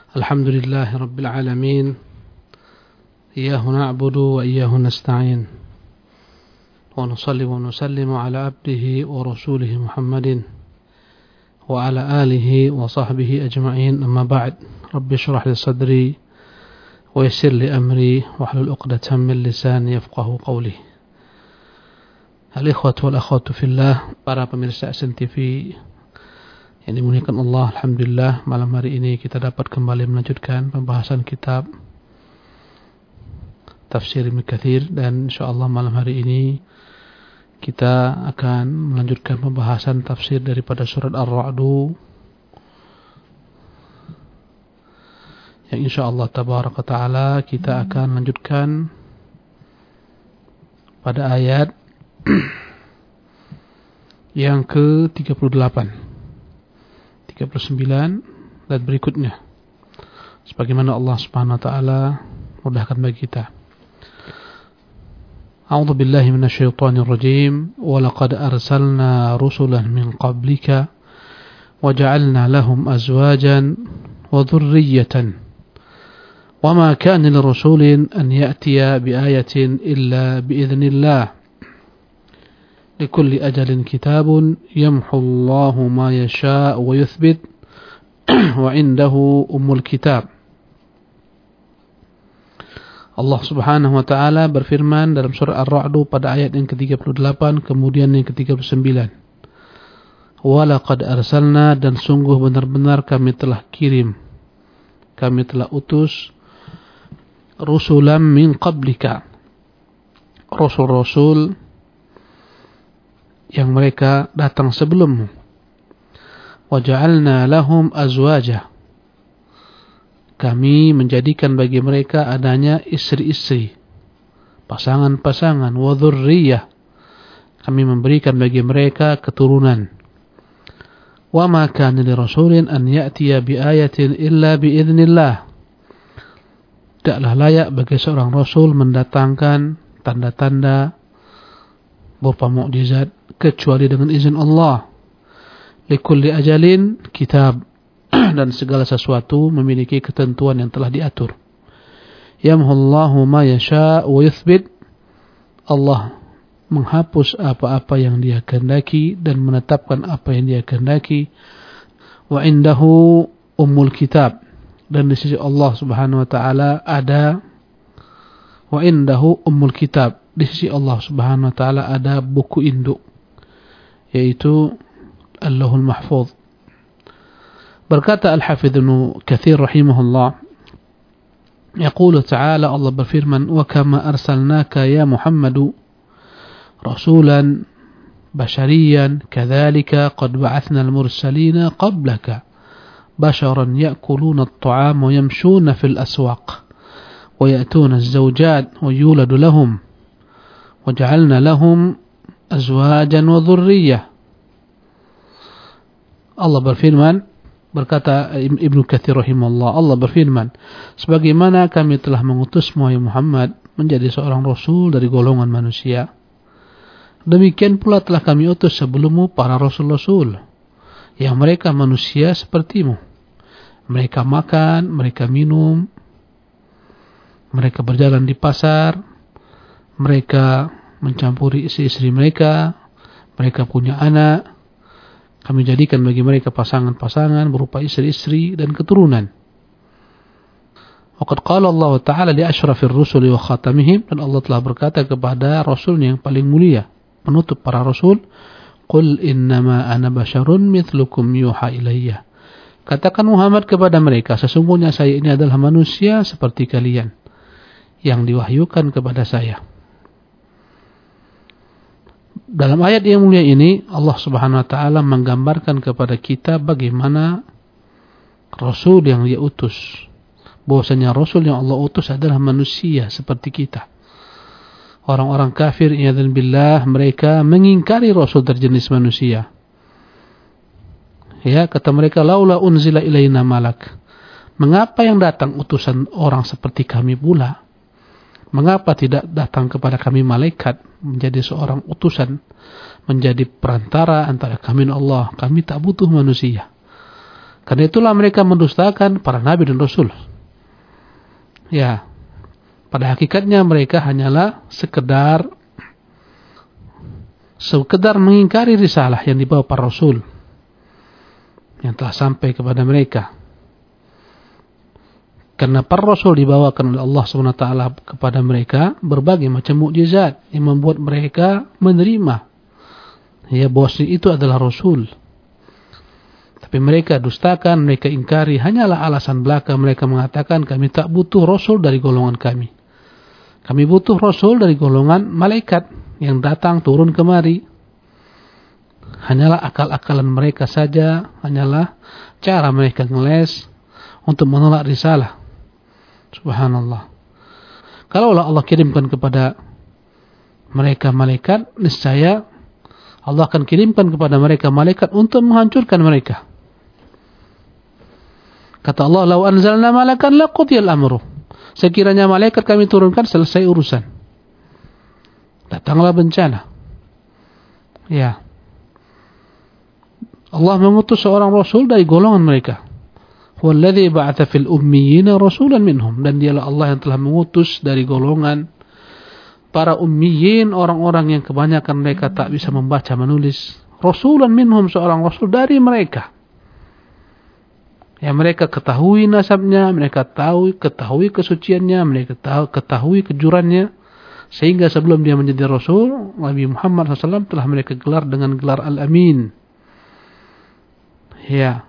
Alhamdulillahi Rabbil Alamin. Iyyahu na'budu wa iyyahu nasta'in. Wa nusalli wa nusallimu ala abdihi wa rasulihi Muhammadin wa ala alihi wa sahbihi ajma'in. Amma ba'd. Rabbi shrah li sadri wa yassir li amri wahlul 'uqdatam min lisani yafqahu qawli. Al-ikhwatu wal akhwatu fillah, para pemirsa SN TV yang dimuliakan Allah, alhamdulillah malam hari ini kita dapat kembali melanjutkan pembahasan kitab Tafsir Ibnu Katsir, dan insyaallah malam hari ini kita akan melanjutkan pembahasan tafsir daripada surat Ar-Ra'd yang insyaallah tabaraka taala kita akan lanjutkan pada ayat yang ke-38, 39 dan berikutnya, sebagaimana Allah Subhanahu wa taala mudahkan bagi kita. A'udzu billahi minasyaitonir rajim. Wa laqad arsalna rusulan min qablika wa ja'alna lahum azwajan wa dhurriyyatan wa ma kana lirasulin an ya'tiya biayatin illa biidznillah. لكل أجل كتاب يمحو الله ما يشاء ويثبت وعنده أم الكتاب. Allah Subhanahu wa taala berfirman dalam surah Ar-Ra'd pada ayat yang ke-38 kemudian yang ke-39. Wa laqad arsalna, dan sungguh benar-benar kami telah kirim, kami telah utus rusulan min qablika, rasul-rasul yang mereka datang sebelummu. Waja'alna lahum azwaja, kami menjadikan bagi mereka adanya istri-istri, pasangan-pasangan. Wa dzurriyyah, kami memberikan bagi mereka keturunan. Wa ma kana lirasulin an ya'tiya biayatin illa biidznillah, tidaklah layak bagi seorang rasul mendatangkan tanda-tanda berupa mukjizat kecuali dengan izin Allah. Likulli ajalin kitab, dan segala sesuatu memiliki ketentuan yang telah diatur. Yamhullahu ma yasha' wa yuthbit, Allah menghapus apa-apa yang Dia kehendaki dan menetapkan apa yang Dia kehendaki. Wa indahu ummul kitab, dan di sisi Allah Subhanahu wa taala ada wa indahu ummul kitab, di sisi Allah Subhanahu wa taala ada buku induk, yaitu Allahul Mahfuz. Berkata Al-Hafidz Ibnu Katsir rahimahullah, yaqulu ta'ala, Allah berfirman, wa kama arsalnaka ya Muhammadu rasulan bashariyan kadzalika qad ba'athna al-mursalina qablaka basharan ya'kuluna at-ta'ama wa yamshuna fil aswaq wa ya'tuna az-zawjat wa yuladu lahum wa ja'alna lahum azwajan wa dhurriyyah. Allah berfirman, berkata Ibnu Katsir rahimahullah, Allah berfirman, sebagaimana kami telah mengutusmu ya Muhammad menjadi seorang rasul dari golongan manusia, demikian pula telah kami utus sebelummu para rasul-rasul yang mereka manusia sepertimu. Mereka makan, mereka minum, mereka berjalan di pasar, mereka mencampuri istri-istri mereka, mereka punya anak. Kami jadikan bagi mereka pasangan-pasangan berupa istri-istri dan keturunan. Waqad qala Allah Ta'ala li asyrafir rusuli wa khatamihim, dan Allah telah berkata kepada rasulnya yang paling mulia, penutup para rasul, qul innama ana basyarun mithlukum yuha ilayya. Katakan Muhammad kepada mereka, sesungguhnya saya ini adalah manusia seperti kalian yang diwahyukan kepada saya. Dalam ayat yang mulia ini Allah Subhanahu wa taala menggambarkan kepada kita bagaimana rasul yang Dia utus, bahwasanya rasul yang Allah utus adalah manusia seperti kita. Orang-orang kafir iyadzan billah, mereka mengingkari rasul berjenis manusia. Ya, kata mereka, laula unzila ilaina malak, mengapa yang datang utusan orang seperti kami pula? Mengapa tidak datang kepada kami malaikat menjadi seorang utusan, menjadi perantara antara kami dan Allah? Kami tak butuh manusia. Karena itulah mereka mendustakan para nabi dan rasul. Ya, pada hakikatnya mereka hanyalah sekedar mengingkari risalah yang dibawa para rasul yang telah sampai kepada mereka. Karena para rasul dibawakan oleh Allah SWT kepada mereka berbagai macam mukjizat yang membuat mereka menerima ya bahwa itu adalah rasul. Tapi mereka dustakan, mereka ingkari, hanyalah alasan belaka. Mereka mengatakan kami tak butuh rasul dari golongan kami. Kami butuh rasul dari golongan malaikat yang datang turun kemari. Hanyalah akal-akalan mereka saja, hanyalah cara mereka ngeles untuk menolak risalah. Subhanallah. Kalaulah Allah kirimkan kepada mereka malaikat, niscaya Allah akan kirimkan kepada mereka malaikat untuk menghancurkan mereka. Kata Allah, "Lau anzalna malakan laqudiyal amru." Sekiranya malaikat kami turunkan, selesai urusan. Datanglah bencana. Ya. Allah mengutus seorang rasul dari golongan mereka. Huwallazi ba'atha fil ummiyina rasulan minhum, dan dialah Allah yang telah mengutus dari golongan para ummiyin, orang-orang yang kebanyakan mereka tak bisa membaca menulis. Rasulan minhum, seorang rasul dari mereka. Yang mereka ketahui nasabnya, mereka ketahui kesuciannya, mereka ketahui kejurannya, sehingga sebelum dia menjadi rasul, Nabi Muhammad SAW telah mereka gelar dengan gelar Al-Amin. Ya.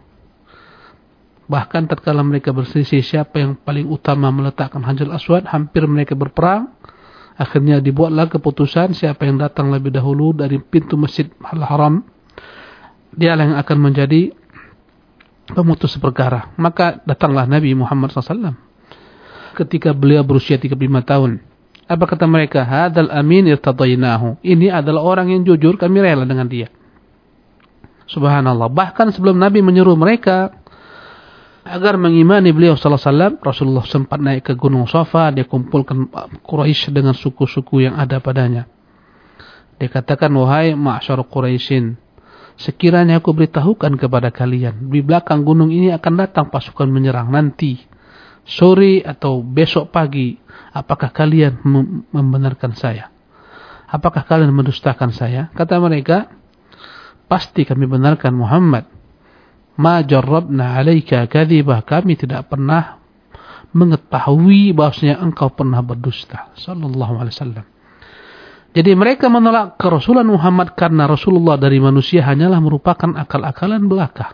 Bahkan tatkala mereka berselisih siapa yang paling utama meletakkan Hajar Aswad, hampir mereka berperang. Akhirnya dibuatlah keputusan siapa yang datang lebih dahulu dari pintu Masjid Al-Haram, dialah yang akan menjadi pemutus perkara. Maka datanglah Nabi Muhammad SAW. Ketika beliau berusia 35 tahun. Apa kata mereka? Hadzal amin irtadainahu. Ini adalah orang yang jujur, kami rela dengan dia. Subhanallah. Bahkan sebelum Nabi menyuruh mereka agar mengimani beliau sallallahu alaihi wasallam, Rasulullah sempat naik ke Gunung Safa, dia kumpulkan Quraisy dengan suku-suku yang ada padanya. Dia katakan, "Wahai ma'syar Quraisyin, sekiranya aku beritahukan kepada kalian, di belakang gunung ini akan datang pasukan menyerang nanti sore atau besok pagi, apakah kalian membenarkan saya? Apakah kalian mendustakan saya?" Kata mereka, "Pasti kami benarkan Muhammad. Ma jarrabna alaika kadhibah." Kami tidak pernah mengetahui bahwasanya engkau pernah berdusta. Sallallahu alaihi wasallam. Jadi mereka menolak kerasulan Muhammad karena Rasulullah dari manusia hanyalah merupakan akal-akalan belaka.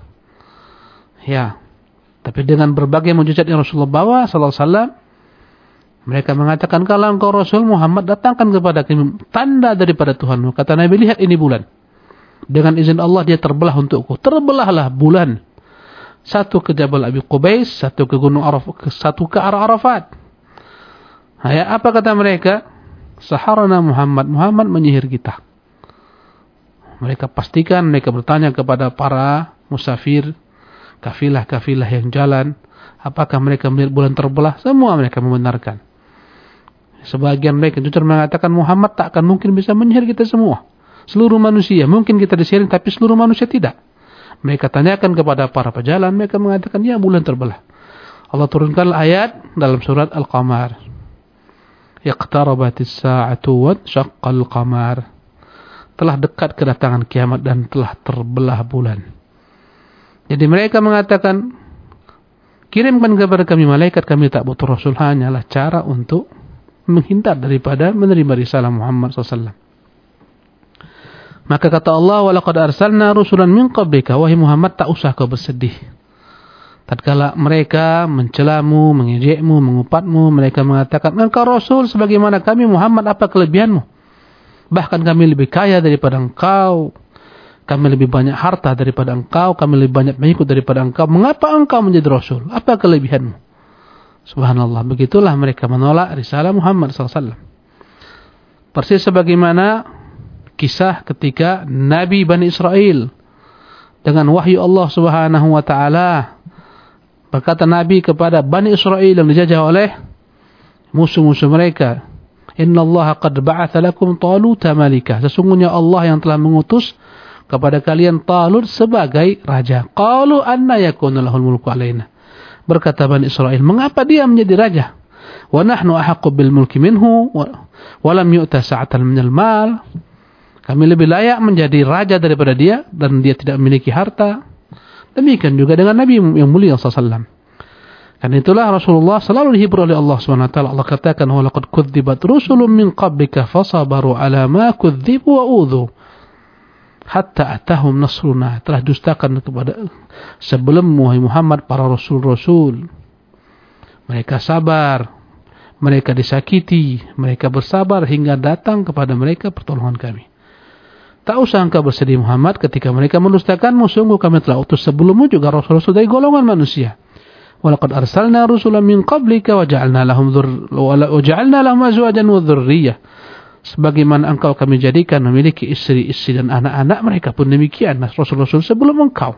Ya. Tapi dengan berbagai mukjizat yang Rasulullah bawa sallallahu alaihi wasallam, mereka mengatakan, "Kalau engkau Rasul Muhammad, datangkan kepada kami tanda daripada Tuhanmu." Kata Nabi, "Lihat ini bulan. Dengan izin Allah dia terbelah untukku." Terbelahlah bulan. Satu ke Jabal Abi Qubais, satu ke Gunung Arafat, satu ke arah Arafat. Ya, apa kata mereka? Saharana Muhammad. Muhammad menyihir kita. Mereka pastikan, mereka bertanya kepada para musafir, kafilah-kafilah yang jalan, apakah mereka melihat bulan terbelah? Semua mereka membenarkan. Sebagian mereka jujur mengatakan Muhammad tak akan mungkin bisa menyihir kita semua. Seluruh manusia, mungkin kita disihir, tapi seluruh manusia tidak. Mereka tanyakan kepada para pejalan, mereka mengatakan, ya bulan terbelah. Allah turunkan ayat dalam surat Al-Qamar. Iqtarabatis sa'atu wa syaqqal qamar. Telah dekat kedatangan kiamat dan telah terbelah bulan. Jadi mereka mengatakan, kirimkan kepada kami malaikat, kami tak butuh rasul, hanyalah cara untuk menghindar daripada menerima risalah Muhammad SAW. Maka kata Allah, walaqad arsalna rusulan min qablika, wahai Muhammad, tak usah kau bersedih. Tatkala mereka mencelamu, mengejekmu, mengupatmu, mereka mengatakan, engkau rasul sebagaimana kami Muhammad, apa kelebihanmu? Bahkan kami lebih kaya daripada engkau, kami lebih banyak harta daripada engkau, kami lebih banyak pengikut daripada engkau. Mengapa engkau menjadi rasul? Apa kelebihanmu? Subhanallah, begitulah mereka menolak risalah Muhammad SAW. Persis sebagaimana kisah ketika Nabi Bani Israel dengan wahyu Allah Subhanahu wa taala, berkata Nabi kepada Bani Israel yang dijajah oleh musuh-musuh mereka, "Innallaha qad ba'atha lakum Taluta malika." Sesungguhnya Allah yang telah mengutus kepada kalian Talut sebagai raja. Qalu anna yakunu lahul mulku alaina. Berkata Bani Israil, mengapa dia menjadi raja? Wa nahnu ahaqqu bil mulki minhu wa lam yu'ta sa'atan minal mal. Kami lebih layak menjadi raja daripada dia dan dia tidak memiliki harta. Demikian juga dengan Nabi yang mulia sallallahu. Karena itulah Rasulullah selalu dihibur oleh Allah SWT. Allah katakan, wa laqad kudzibat rusulun min qablika fasabaru ala ma kudzibu wa udhu hatta atahum nasruna. Telah dustakan kepada sebelum Muhammad para rasul-rasul. Mereka sabar, mereka disakiti, mereka bersabar hingga datang kepada mereka pertolongan kami. Tak usah engkau bersedih Muhammad ketika mereka mendustakanmu. Sungguh kami telah utus sebelummu juga rasul-rasul dari golongan manusia. Walaqad arsalna rusulan min qablika wa ja'alna lahum azwajan wa dhurriyyah. Sebagaimana engkau kami jadikan memiliki istri-istri dan anak-anak, mereka pun demikian rasul-rasul sebelum engkau.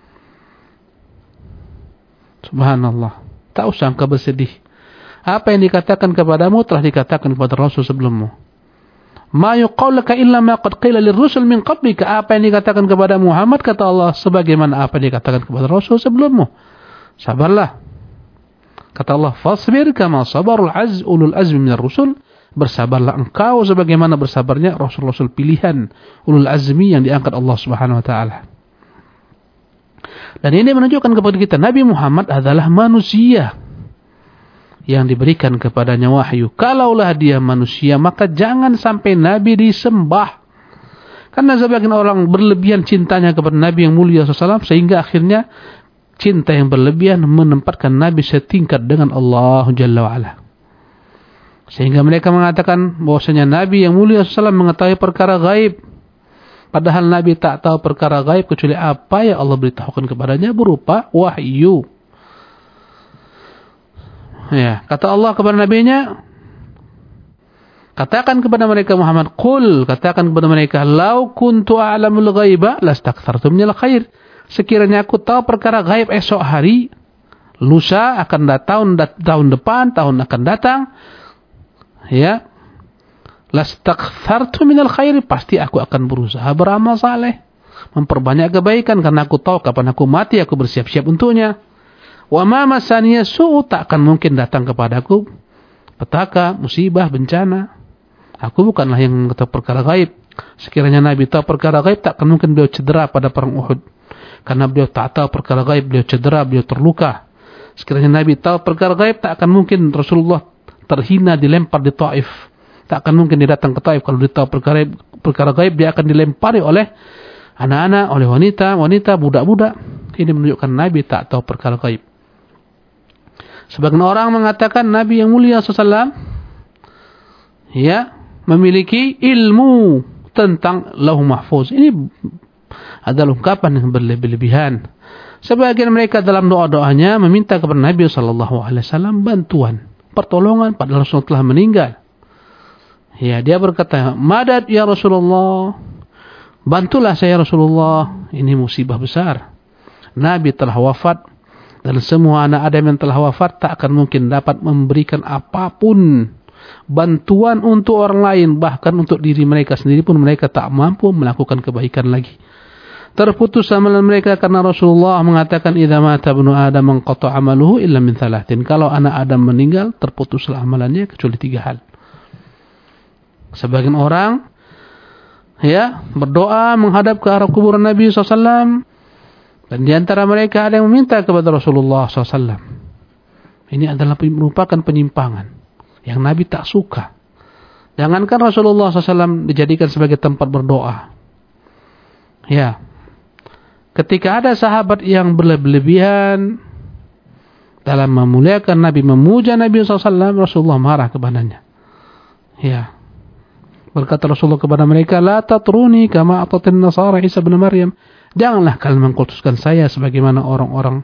Subhanallah. Tak usah engkau bersedih. Apa yang dikatakan kepadamu telah dikatakan kepada rasul sebelummu. Ma yuqalu laka illa ma qad qila lirrusul min qablika. Apa yang dikatakan kepada Muhammad, kata Allah, sebagaimana apa yang dikatakan kepada rasul sebelummu. Sabarlah. Kata Allah, fasbir kama sabarul ulul azmi minar rusul. Bersabarlah engkau sebagaimana bersabarnya rasul-rasul pilihan ulul azmi yang diangkat Allah Subhanahu wa taala. Dan ini menunjukkan kepada kita Nabi Muhammad adalah manusia yang diberikan kepadanya wahyu. Kalaulah dia manusia, maka jangan sampai Nabi disembah. Karena sebagian orang berlebihan cintanya kepada Nabi yang mulia SAW, sehingga akhirnya cinta yang berlebihan menempatkan Nabi setingkat dengan Allah Jalla wa'ala. Sehingga mereka mengatakan bahwasanya Nabi yang mulia SAW mengetahui perkara gaib. Padahal Nabi tak tahu perkara gaib kecuali apa yang Allah beritahukan kepadanya berupa wahyu. Ya, kata Allah kepada nabinya, katakan kepada mereka Muhammad, qul, katakan kepada mereka, lau kuntu a'lamul ghaiba lastakthartu minal khair. Sekiranya aku tahu perkara gaib esok hari, lusa akan datang, tahun depan, tahun akan datang, ya, lastakthartu minal khair, pasti aku akan berusaha beramal saleh, memperbanyak kebaikan, karena aku tahu kapan aku mati, aku bersiap-siap untuknya. Wa ma masaniya su'u, tak akan mungkin datang kepadaku petaka, musibah, bencana. Aku bukanlah yang mengetahui perkara gaib. Sekiranya Nabi tahu perkara gaib, tak akan mungkin beliau cedera pada perang Uhud. Karena beliau tak tahu perkara gaib, beliau cedera, beliau terluka. Sekiranya Nabi tahu perkara gaib, tak akan mungkin Rasulullah terhina dilempar di Taif. Tak akan mungkin dia datang ke Taif. Kalau dia tahu perkara gaib, dia akan dilempari oleh anak-anak, oleh wanita, budak-budak. Ini menunjukkan Nabi tak tahu perkara gaib. Sebagian orang mengatakan Nabi yang mulia SAW ya memiliki ilmu tentang Lauh Mahfuz. Ini adalah ungkapan yang berlebih-lebihan. Sebagian mereka dalam doa-doanya meminta kepada Nabi SAW bantuan, pertolongan padahal Rasulullah telah meninggal. Ya, dia berkata, "Madad ya Rasulullah, bantulah saya Rasulullah, ini musibah besar. Nabi telah wafat. Dan semua anak Adam yang telah wafat tak akan mungkin dapat memberikan apapun bantuan untuk orang lain. Bahkan untuk diri mereka sendiri pun mereka tak mampu melakukan kebaikan lagi. Terputus amalan mereka karena Rasulullah mengatakan, idza mata ibnu Adam anqata amaluhu illa min thalathin. Kalau anak Adam meninggal, terputuslah amalannya kecuali 3 hal. Sebagian orang ya berdoa menghadap ke arah kuburan Nabi SAW. Dan di antara mereka ada yang meminta kepada Rasulullah SAW. Ini adalah merupakan penyimpangan yang Nabi tak suka. Jangankan Rasulullah SAW dijadikan sebagai tempat berdoa. Ya, ketika ada sahabat yang berlebihan dalam memuliakan Nabi, memuja Nabi SAW, Rasulullah marah kepadanya. Ya, berkata Rasulullah kepada mereka, la tatruni kama atatin nasara Isa bin Maryam. Janganlah kalian mengkultuskan saya sebagaimana orang-orang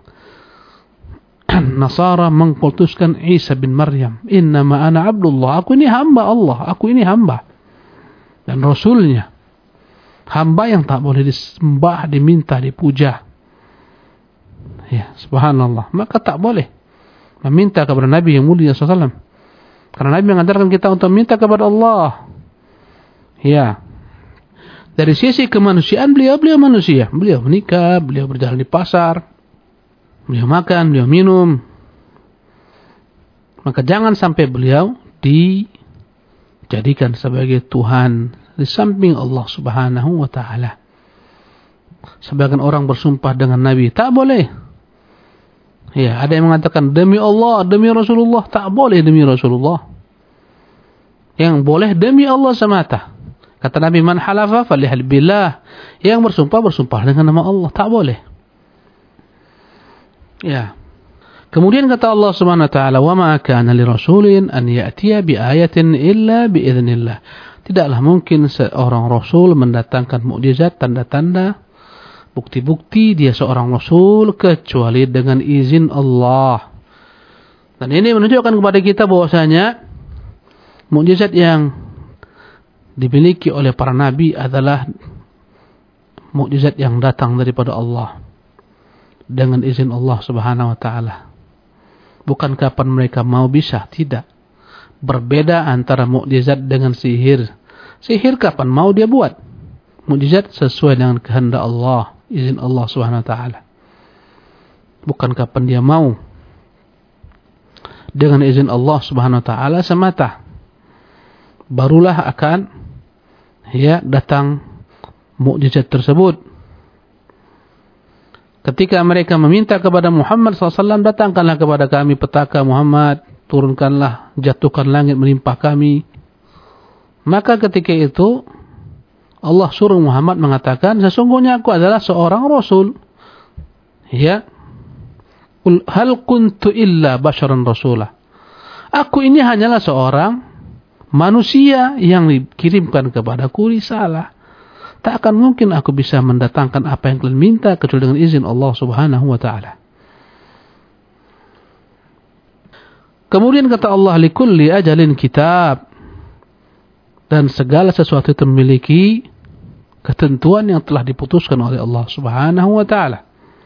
Nasara mengkultuskan Isa bin Maryam. Innama ana abdullah. Aku ini hamba Allah. Aku ini hamba dan Rasulnya. Hamba yang tak boleh disembah, diminta, dipuja. Ya, subhanallah. Maka tak boleh meminta kepada Nabi yang mulia SAW. Karena Nabi mengajarkan kita untuk minta kepada Allah. Ya. Dari sisi kemanusiaan beliau manusia. Beliau menikah, beliau berjalan di pasar, beliau makan, beliau minum. Maka jangan sampai beliau dijadikan sebagai Tuhan di samping Allah Subhanahu wa ta'ala. Sebagian orang bersumpah dengan Nabi, tak boleh. Ya, ada yang mengatakan demi Allah, demi Rasulullah, tak boleh demi Rasulullah. Yang boleh demi Allah semata. Kata Nabi, man halafa falihal billah. Yang bersumpah dengan nama Allah, tak boleh. Ya. Kemudian kata Allah Subhanahu wa taala, "Wa ma kana lirasulin an ya'tiya bi ayatin illa bi idznillah." Tidaklah mungkin seorang rasul mendatangkan mukjizat, tanda-tanda, bukti-bukti dia seorang rasul kecuali dengan izin Allah. Dan ini menunjukkan kepada kita bahwasanya mukjizat yang dimiliki oleh para nabi adalah mukjizat yang datang daripada Allah dengan izin Allah Subhanahu wa taala. Bukan kapan mereka mau bisa, tidak. Berbeda antara mukjizat dengan sihir. Sihir kapan mau dia buat. Mukjizat sesuai dengan kehendak Allah, izin Allah Subhanahu wa taala. Bukan kapan dia mau. Dengan izin Allah Subhanahu wa taala semata. Barulah akan datang mukjizat tersebut. Ketika mereka meminta kepada Muhammad SAW, datangkanlah kepada kami petaka Muhammad, turunkanlah, jatuhkan langit menimpa kami. Maka ketika itu Allah suruh Muhammad mengatakan, sesungguhnya aku adalah seorang rasul. Ya. Qul hal kuntu illa basyaran rasulah. Aku ini hanyalah seorang manusia yang dikirimkan kepadaku risalah. Tak akan mungkin aku bisa mendatangkan apa yang kalian minta kecuali dengan izin Allah Subhanahu wa taala. Kemudian kata Allah, likulli ajalin kitab. Dan segala sesuatu itu memiliki ketentuan yang telah diputuskan oleh Allah Subhanahu wa taala.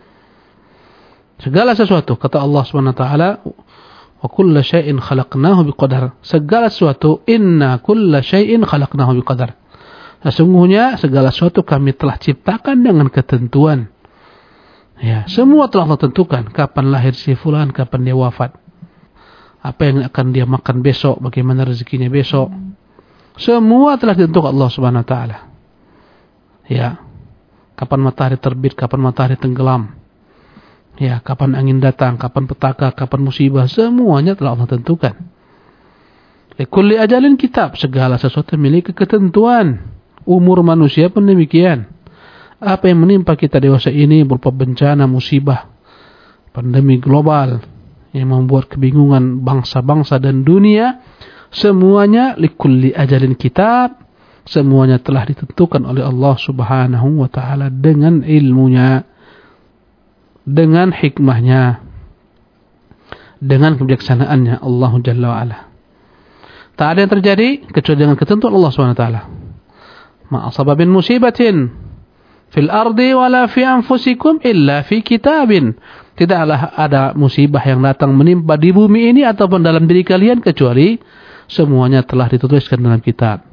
Segala sesuatu, kata Allah Subhanahu wa taala, wa kulla syai'in khalaqnahu biqadar. Segala sesuatu, inna kulla syai'in khalaqnahu biqadar. Sesungguhnya segala sesuatu kami telah ciptakan dengan ketentuan. Ya, semua telah Allah tentukan. Kapan lahir si fulan, kapan dia wafat. Apa yang akan dia makan besok, bagaimana rezekinya besok. Semua telah ditentukan Allah Subhanahu wa taala. Ya. Kapan matahari terbit, kapan matahari tenggelam. Ya, kapan angin datang, kapan petaka, kapan musibah, semuanya telah Allah tentukan. Likulli ajalin kitab, segala sesuatu memiliki ketentuan. Umur manusia pun demikian. Apa yang menimpa kita dewasa ini berupa bencana, musibah, pandemi global yang membuat kebingungan bangsa-bangsa dan dunia, semuanya likulli ajalin kitab, semuanya telah ditentukan oleh Allah Subhanahu wa taala dengan ilmunya, dengan hikmahnya, dengan kebijaksanaannya Allah Jalla wa Ala. Tak ada yang terjadi kecuali dengan ketentuan Allah Subhanahu wa taala. Ma asaba min musibatin fil ardi wala fi anfusikum illa fi kitabin. Tidaklah ada musibah yang datang menimpa di bumi ini ataupun dalam diri kalian kecuali semuanya telah dituliskan dalam kitab.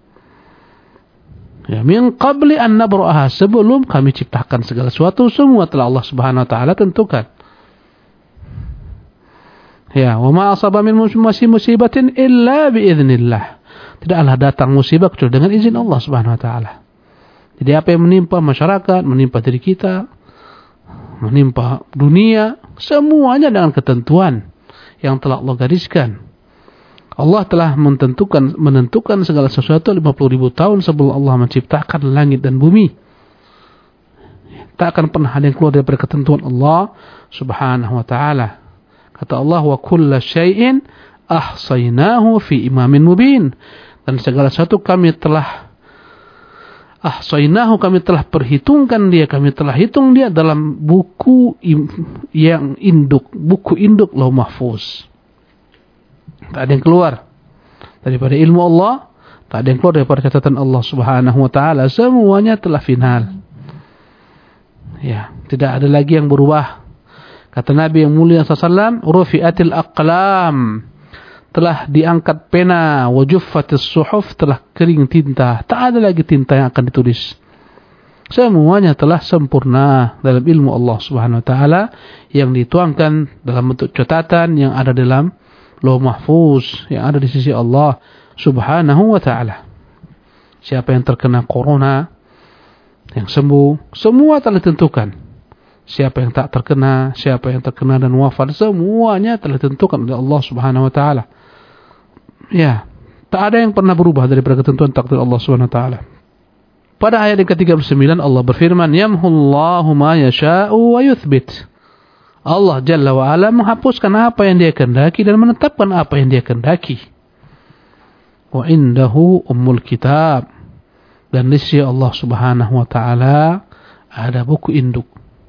Ya, min qabli an nabra'aha, sebelum kami ciptakan segala sesuatu, semua telah Allah Subhanahu wa taala tentukan. Ya, wa ma asaba min musibatin illa bi idznillah. Tidaklah datang musibah kecuali dengan izin Allah Subhanahu wa taala. Jadi apa yang menimpa masyarakat, menimpa diri kita, menimpa dunia, semuanya dengan ketentuan yang telah Allah gariskan. Allah telah menentukan segala sesuatu 50.000 tahun sebelum Allah menciptakan langit dan bumi. Tak akan pernah ada yang keluar daripada ketentuan Allah Subhanahu wa taala. Kata Allah, wa kulla syai'in ahsaynahu fi imamin mubin. Dan segala sesuatu kami telah ahsaynahu, kami telah perhitungkan dia, kami telah hitung dia dalam buku yang induk, buku induk Lauh Mahfuz. Tak ada yang keluar daripada ilmu Allah, tak ada yang keluar daripada catatan Allah Subhanahu wa taala. Semuanya telah final. Ya, tidak ada lagi yang berubah. Kata Nabi yang mulia sallallahu alaihi wasallam, rufi'atil aqlam. telah diangkat pena, wa juffatis suhuf, telah kering tinta, tak ada lagi tinta yang akan ditulis. Semuanya telah sempurna dalam ilmu Allah Subhanahu wa taala yang dituangkan dalam bentuk catatan yang ada dalam Lauh Mahfuz yang ada di sisi Allah Subhanahu wa taala. Siapa yang terkena corona, yang sembuh, semua telah ditentukan. Siapa yang tak terkena, siapa yang terkena dan wafat, semuanya telah ditentukan oleh Allah Subhanahu wa taala. Ya, tak ada yang pernah berubah daripada ketentuan takdir Allah Subhanahu wa taala. Pada ayat yang ke-39 Allah berfirman, "Yamhullahu ma yasha'u wa yuthbit." Allah Jalla wa Ala menghapuskan apa yang Dia kehendaki dan menetapkan apa yang Dia kehendaki. Wa indahu ummul kitab. Dan di sisi Allah Subhanahu wa taala ada buku induk.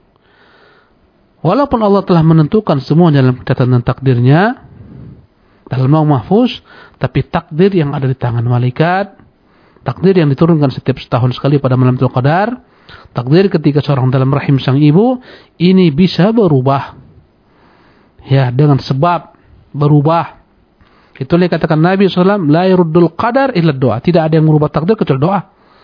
Walaupun Allah telah menentukan semua dalam catatan takdirnya dalam Lauh Mahfuz, tapi takdir yang ada di tangan malaikat, takdir yang diturunkan setiap setahun sekali pada malam Lailatul Qadar, takdir ketika seorang dalam rahim sang ibu, ini bisa berubah. Ya, dengan sebab berubah. Itulah katakan Nabi SAW, la yuruddul qadar illa doa. Tidak ada yang merubah takdir kecuali doa.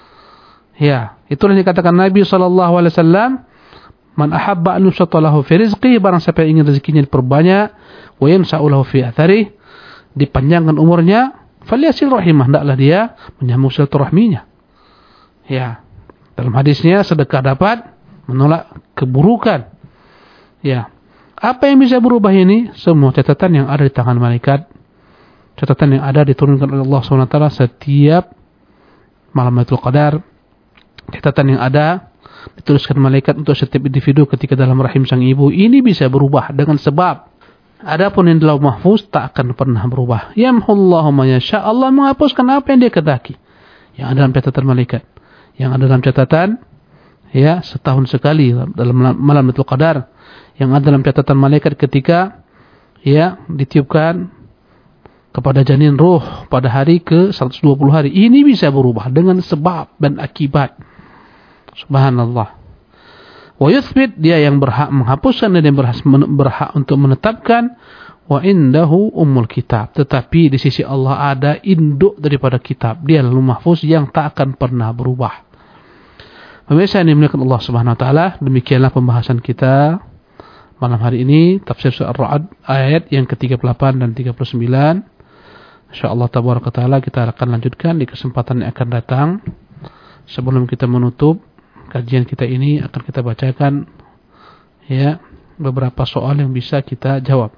Ya, itulah dikatakan Nabi SAW, man ahabba an yusata lahu fi rizqi, barang siapa yang ingin rezekinya diperbanyak, wa yansa'u lahu fi athari, dipanjangkan umurnya, falyasil rahimah, hendaklah dia menyambung silaturahminya. Ya, dalam hadisnya sedekah dapat menolak keburukan. Ya, apa yang bisa berubah ini? Semua catatan yang ada di tangan malaikat, catatan yang ada diturunkan oleh Allah SWT setiap malam Lailatul Qadar, catatan yang ada dituliskan malaikat untuk setiap individu ketika dalam rahim sang ibu, ini bisa berubah dengan sebab. Adapun yang di Lauh Mahfuz tak akan pernah berubah. Yamhullahu ma yasha, Allah menghapuskan apa yang Dia kehendaki. Yang ada dalam catatan malaikat, yang ada dalam catatan ya setahun sekali dalam malam Lailatul Qadar, yang ada dalam catatan malaikat ketika ya ditiupkan kepada janin ruh pada hari ke-120 hari. Ini bisa berubah dengan sebab dan akibat. Subhanallah. Wa yuthbit, dia yang berhak menghapuskan dan yang berhak untuk menetapkan. Wa indahu ummul kitab, tetapi di sisi Allah ada induk daripada kitab, dia Lauh Mahfuz yang tak akan pernah berubah. Pemirsa yang dimuliakan Allah Subhanahu wa taala, demikianlah pembahasan kita malam hari ini tafsir surah Ar-Ra'd ayat yang ke-38 dan 39. Insyaallah tabaraka taala kita akan lanjutkan di kesempatan yang akan datang. Sebelum kita menutup kajian kita ini, akan kita bacakan ya beberapa soal yang bisa kita jawab.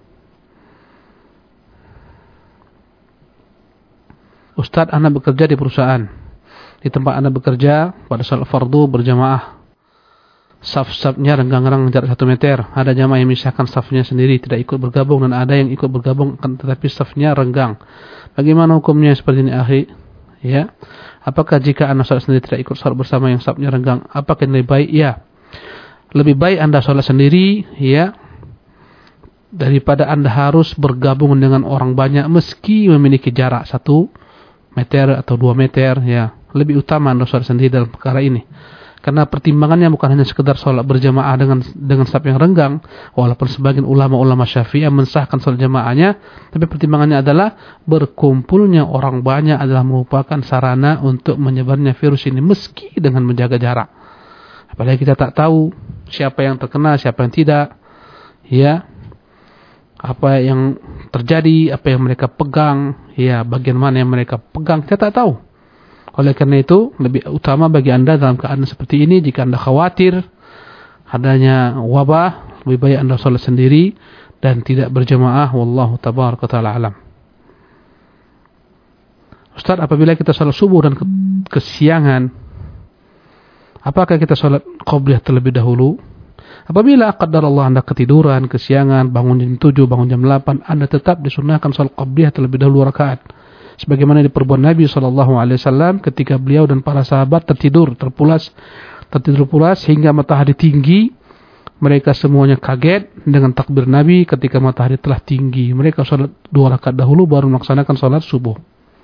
Ustaz, anak bekerja di perusahaan. Di tempat anak bekerja pada salat fardu berjamaah, saf-safnya renggang-renggang jarak 1 meter. Ada jamaah yang memisahkan safnya sendiri, tidak ikut bergabung, dan ada yang ikut bergabung tetapi safnya renggang. Bagaimana hukumnya seperti ini, akhi? Ya. Apakah jika anda salat sendiri tidak ikut salat bersama yang safnya renggang, apakah yang lebih baik? Ya, lebih baik anda salat sendiri ya daripada anda harus bergabung dengan orang banyak meski memiliki jarak 1 meter atau 2 meter. Ya, lebih utama anda salat sendiri dalam perkara ini, karena pertimbangannya bukan hanya sekedar salat berjamaah dengan saf yang renggang, walaupun sebagian ulama-ulama Syafi'iyah mensahkan salat jamaahnya, tapi pertimbangannya adalah berkumpulnya orang banyak adalah merupakan sarana untuk menyebarnya virus ini meski dengan menjaga jarak. Apalagi kita tak tahu siapa yang terkena, siapa yang tidak, ya, apa yang terjadi, apa yang mereka pegang, ya, bagian mana yang mereka pegang, kita tak tahu. Oleh karena itu, lebih utama bagi anda dalam keadaan seperti ini, jika anda khawatir adanya wabah, lebih baik anda salat sendiri dan tidak berjamaah. Wallahu tabaraka ta'ala alam. Ustaz, apabila kita salat subuh dan kesiangan, apakah kita salat qabliyah terlebih dahulu? Apabila qadarallah anda ketiduran, kesiangan, bangun jam 7, bangun jam 8, anda tetap disunahkan salat qabliyah terlebih dahulu rakaat. Sebagaimana diperbuat Nabi SAW ketika beliau dan para sahabat tertidur pulas hingga matahari tinggi. Mereka semuanya kaget dengan takbir Nabi ketika matahari telah tinggi. Mereka salat 2 rakaat dahulu baru melaksanakan salat subuh.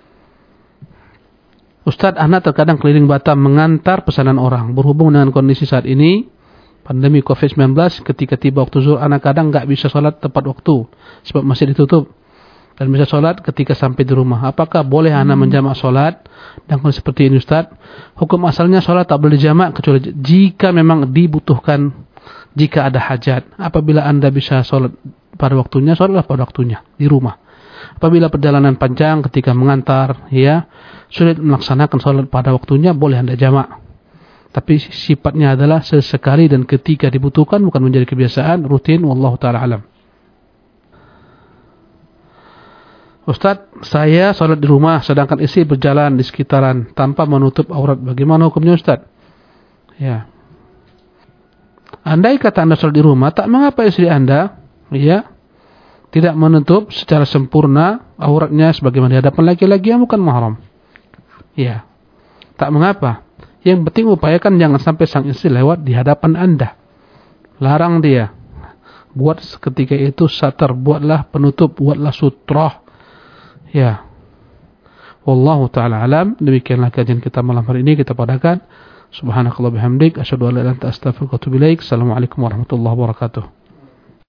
Ustaz, anak terkadang keliling Batam mengantar pesanan orang. Berhubung dengan kondisi saat ini, pandemi COVID-19, ketika tiba waktu zuhur, anak kadang enggak bisa salat tepat waktu sebab masih ditutup. dan bisa sholat ketika sampai di rumah. Apakah boleh anda menjamak sholat? Dan kalau seperti ini Ustaz, hukum asalnya sholat tak boleh dijamak kecuali jika memang dibutuhkan, jika ada hajat. Apabila anda bisa sholat pada waktunya, sholatlah pada waktunya di rumah. Apabila perjalanan panjang ketika mengantar, ya sulit melaksanakan sholat pada waktunya, boleh anda jamak. Tapi sifatnya adalah sesekali dan ketika dibutuhkan, bukan menjadi kebiasaan rutin. Wallahu ta'ala alam. Ustaz, saya sholat di rumah sedangkan istri berjalan di sekitaran tanpa menutup aurat. Bagaimana hukumnya Ustaz? Ya. Andai kata anda sholat di rumah, tak mengapa istri anda, ya, tidak menutup secara sempurna auratnya sebagaimana di hadapan laki-laki yang bukan mahram. Ya. Tak mengapa. Yang penting upayakan jangan sampai sang istri lewat di hadapan anda. Larang dia. Buat ketika itu satar, buatlah penutup, buatlah sutrah. Ya. Wallahu ta'ala alam. Demikianlah kajian kita malam hari ini. Kita padakan. Subhanakallah bihamdik. Asyhadu an la ilaha illa anta astaghfiruka wa atubu ilaik. Assalamualaikum warahmatullahi wabarakatuh.